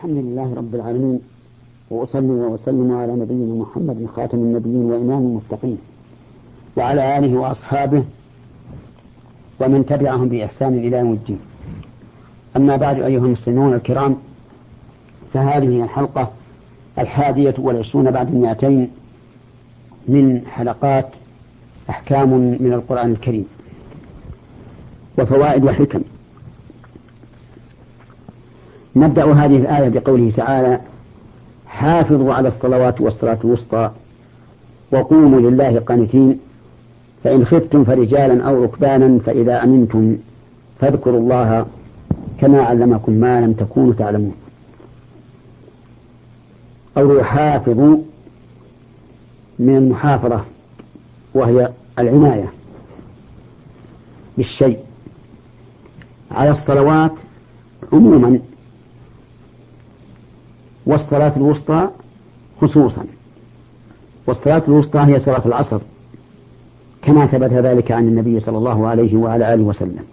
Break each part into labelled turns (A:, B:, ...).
A: الحمد لله رب العالمين، وأصلي وأسلم على نبينا محمد خاتم النبيين وإمام المتقين، وعلى آله وأصحابه ومن تبعهم بإحسان إلى يوم الدين. أما بعد، أيها المسلمون الكرام، فهذه الحلقة 21 بعد 200 من حلقات أحكام من القرآن الكريم وفوائد وحكم. نبدأ هذه الآية بقوله تعالى: حافظوا على الصلوات والصلاة الوسطى وقوموا لله قانتين، فإن خفتم فرجالا أو ركبانا فإذا أمنتم فاذكروا الله كما علمكم ما لم تكونوا تعلمون. قوله حافظوا من المحافظة، وهي العناية بالشيء على الصلوات عموما، والصلاة الوسطى خصوصا. والصلاة الوسطى هي صلاة العصر كما ثبت ذلك عن النبي صلى الله عليه وعلى آله وسلم.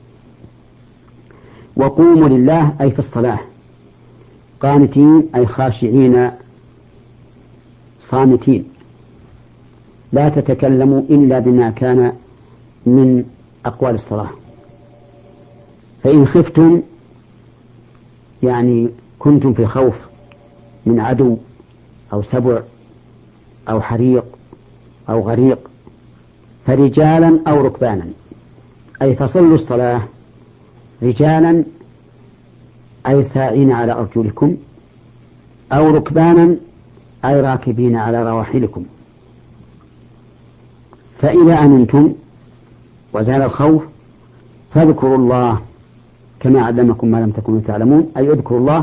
A: وقوموا لله أي في الصلاة، قانتين أي خاشعين صامتين، لا تتكلموا إلا بما كان من أقوال الصلاة. فإن خفتم يعني كنتم في خوف من عدو أو سبع أو حريق أو غريق، فرجالا أو ركبانا، أي فصلوا الصلاة رجالا أي ساعين على أرجلكم، أو ركبانا أي راكبين على رواحلكم. فإذا أمنتم وزال الخوف فاذكروا الله كما علمكم ما لم تكونوا تعلمون، أي اذكروا الله،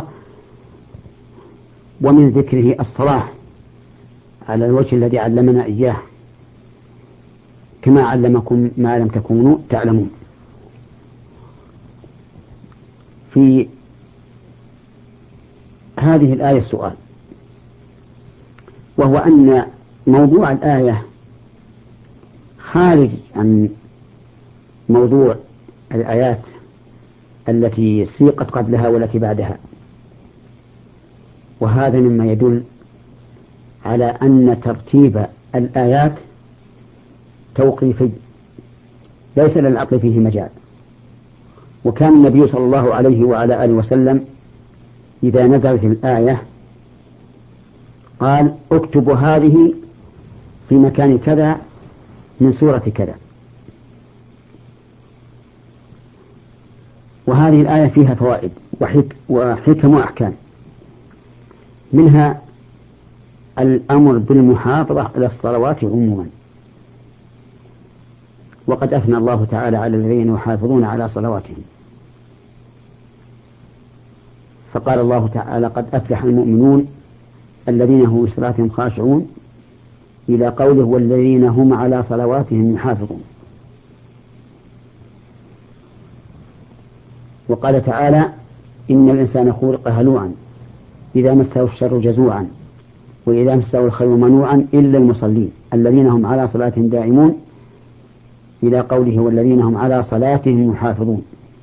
A: ومن ذكره الصلاة على الوجه الذي علمنا إياه كما علمكم ما لم تكونوا تعلمون. في هذه الآية سؤال، وهو أن موضوع الآية خارج عن موضوع الآيات التي سيقت قبلها والتي بعدها، وهذا مما يدل على أن ترتيب الآيات توقيفي ليس للعقل فيه مجال. وكان النبي صلى الله عليه وعلى آله وسلم إذا نزلت الآية قال: اكتبوا هذه في مكان كذا من سورة كذا. وهذه الآية فيها فوائد وحكم وأحكام، منها الأمر بالمحافظة على الصلوات عموما، وقد أثنى الله تعالى على الذين يحافظون على صلواتهم، فقال الله تعالى: قد أفلح المؤمنون الذين هم في صلاتهم خاشعون، إلى قوله: والذين هم على صلواتهم يحافظون. وقال تعالى: إن الإنسان خلق هلوعا إذا مسه الشر جزوعا وإذا مسه الخير منوعا إلا المصلين الذين هم على صلاتهم دائمون، إلى قوله: والذين هم على صلاتهم يحافظون.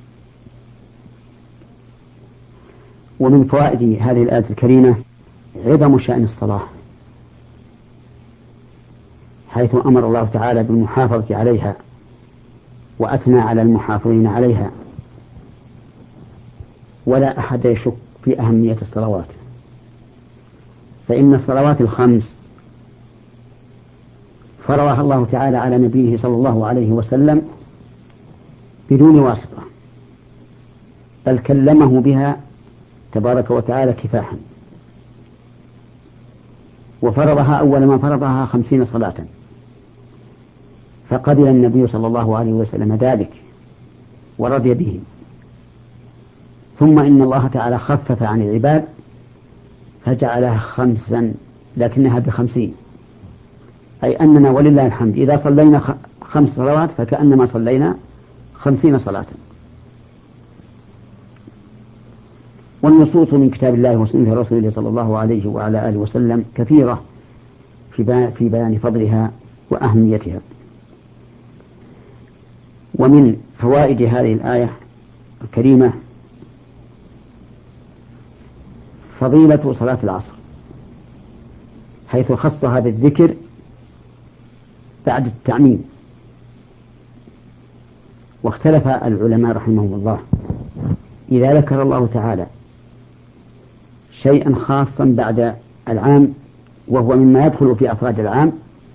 A: ومن فوائد هذه الآية الكريمة عظم شأن الصلاة، حيث أمر الله تعالى بالمحافظة عليها وأثنى على المحافظين عليها، ولا أحد يشك في أهمية الصلوات، فإن الصلوات الخمس فرضها الله تعالى على نبيه صلى الله عليه وسلم بدون واسطة، بل كلمه بها تبارك وتعالى كفاحا، وفرضها أول ما فرضها 50 صلاة، فقبل النبي صلى الله عليه وسلم ذلك ورضي به. ثم إن الله تعالى خفف عن العباد فجعلها 5 لكنها ب50، أي أننا ولله الحمد إذا صلينا 5 صلوات فكأنما صلينا 50 صلاة. والنصوص من كتاب الله وسنة رسوله صلى الله عليه وعلى آله وسلم كثيرة في بيان فضلها وأهميتها. ومن فوائد هذه الآية الكريمة فضيلة صلاة العصر، حيث خصها بالذكر بعد التعميم. واختلف العلماء رحمهم الله إذا ذكر الله تعالى شيئا خاصا بعد العام وهو مما يدخل في أفراد العام،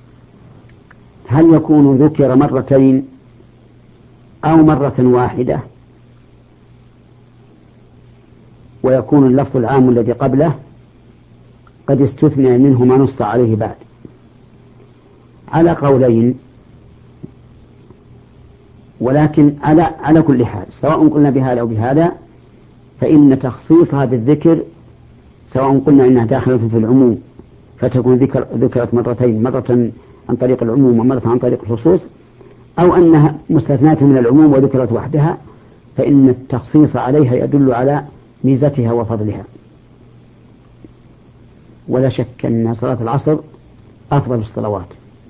A: هل يكون ذكر مرتين أو مرة واحدة ويكون اللفظ العام الذي قبله قد استثنى منه ما نص عليه بعد؟ على قولين، ولكن على كل حال سواء قلنا بهذا أو بهذا فإن تخصيصها بالذكر سواء قلنا إنها داخلة في العموم فتكون ذكرت مرتين، مرة عن طريق العموم ومرة عن طريق الخصوص، أو أنها مستثناة من العموم وذكرت وحدها، فإن التخصيص عليها يدل على ميزتها وفضلها. ولا شك أن صلاة العصر أفضل الصلوات،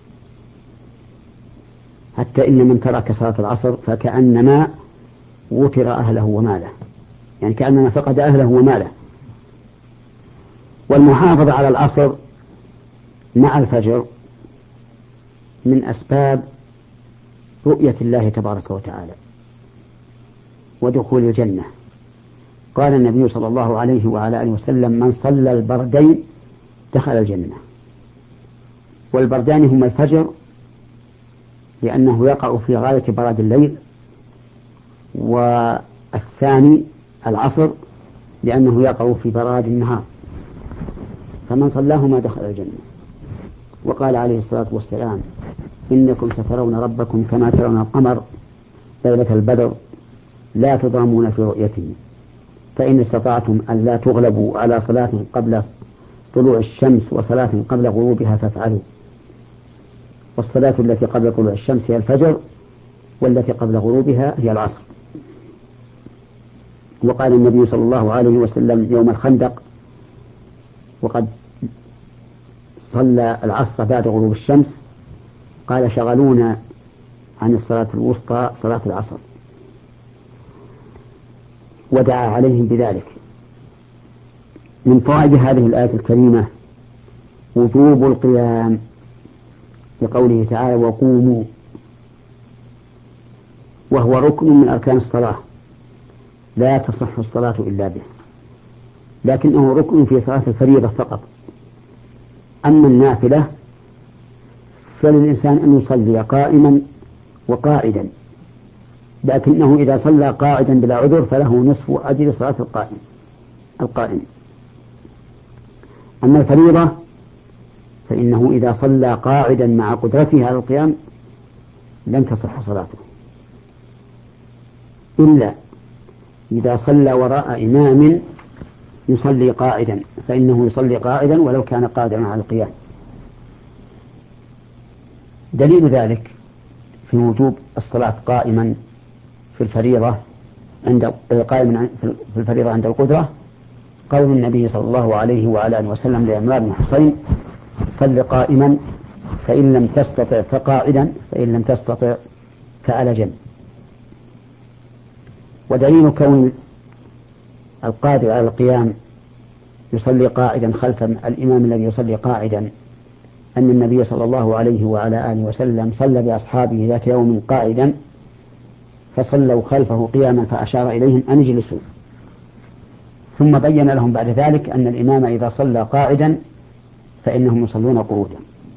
A: حتى إن من ترك صلاة العصر فكأنما وتر أهله وماله، يعني كأنما فقد أهله وماله. والمحافظة على العصر مع الفجر من أسباب رؤية الله تبارك وتعالى ودخول الجنة. قال النبي صلى الله عليه وعلى آله وسلم: من صلى البردين دخل الجنة. والبردان هما الفجر لأنه يقع في غاية براد الليل، والثاني العصر لأنه يقع في براد النهار، فمن صلاهما دخل الجنة. وقال عليه الصلاة والسلام: إنكم سترون ربكم كما ترون القمر ليلة البدر لا تضامون في رؤيته، فإن استطعتم أن لا تغلبوا على صلاة قبل طلوع الشمس وصلاة قبل غروبها فافعلوا. والصلاة التي قبل طلوع الشمس هي الفجر، والتي قبل غروبها هي العصر. وقال النبي صلى الله عليه وسلم يوم الخندق وقد صلى العصر بعد غروب الشمس قال: شغلونا عن الصلاة الوسطى صلاة العصر، ودعا عليهم بذلك. من فوائد هذه الآية الكريمة وجوب القيام لقوله تعالى: وقوموا، وهو ركن من أركان الصلاة لا تصح الصلاة إلا به، لكنه ركن في صلاة الفريضة فقط. أما النافلة فللإنسان أن يصلي قائما وقاعدا، لكنه إذا صلى قاعدا بلا عذر فله نصف أجر صلاة القائم. أما الفريضة فإنه إذا صلى قاعدا مع قدرته على القيام لم تصح صلاته، إلا إذا صلى وراء إمام يصلي قاعدا فإنه يصلي قاعدا ولو كان قادرا على القيام. دليل ذلك في وجوب الصلاة قائما في الفريضة عند القدرة قول النبي صلى الله عليه وعلى آله وسلم لعمران بن حصين: صل قائما فإن لم تستطع فقاعدا فإن لم تستطع فعلى جنب. ودليل كون القادر على القيام يصلي قاعدا خلف الإمام الذي يصلي قاعدا أن النبي صلى الله عليه وعلى آله وسلم صلى بأصحابه ذات يوم قاعدا فصلوا خلفه قياما فأشار إليهم أن اجلسوا، ثم بين لهم بعد ذلك أن الإمام إذا صلى قاعدا فإنهم يصلون قعودا.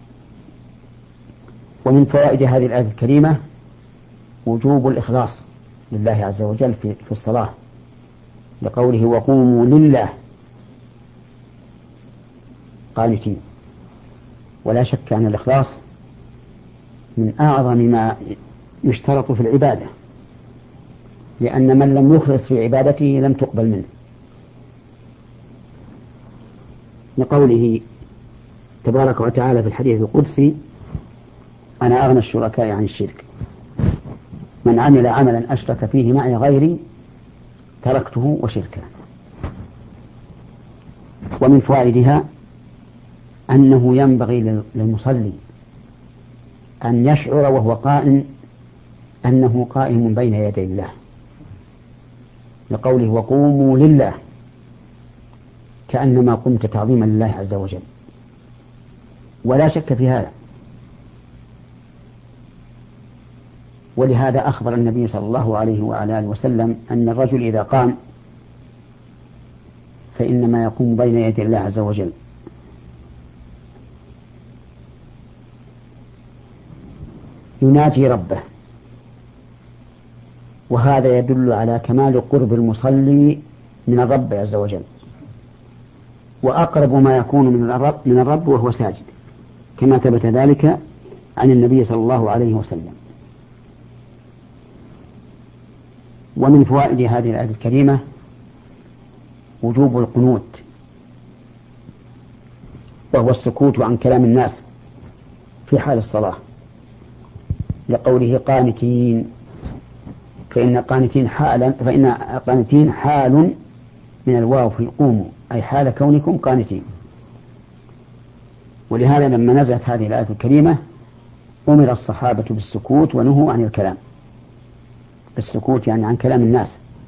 A: ومن فوائد هذه الآية الكريمة وجوب الإخلاص لله عز وجل في الصلاة، لقوله: وقوموا لله قانتين. ولا شك أن الإخلاص من أعظم ما يشترط في العبادة، لأن من لم يخلص في عبادته لم تقبل منه، لقوله تبارك وتعالى في الحديث القدسي: أنا أغنى الشركاء عن الشرك، من عمل عملا أشرك فيه معي غيري تركته وشركه. ومن فوائدها أنه ينبغي للمصلي أن يشعر وهو قائم أنه قائم بين يدي الله، لقوله: وقوموا لله، كأنما قمت تعظيما لله عز وجل، ولا شك في هذا. ولهذا أخبر النبي صلى الله عليه وعلى آله وسلم أن الرجل إذا قام فإنما يقوم بين يدي الله عز وجل، يناجي ربه، وهذا يدل على كمال قرب المصلي من الرب عز وجل، وأقرب ما يكون من الرب وهو ساجد، كما ثبت ذلك عن النبي صلى الله عليه وسلم. ومن فوائد هذه الآية الكريمة وجوب القنوت، وهو السكوت عن كلام الناس في حال الصلاة، لقوله قانتين، فإن قانتين حال من الواو في قوموا، أي حال كونكم قانتين. ولهذا لما نزلت هذه الآية الكريمة أمر الصحابة بالسكوت ونهوا عن الكلام. السكوت يعني عن كلام الناس،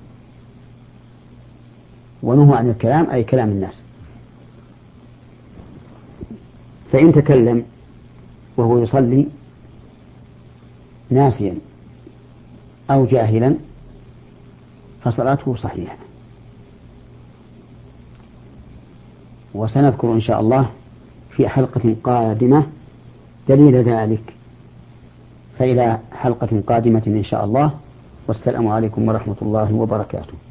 A: ونهوا عن الكلام أي كلام الناس. فإن تكلم وهو يصلي ناسيا أو جاهلا فصلاته صحيحة. وسنذكر إن شاء الله في حلقة قادمة دليل ذلك. فإلى حلقة قادمة إن شاء الله، والسلام عليكم ورحمة الله وبركاته.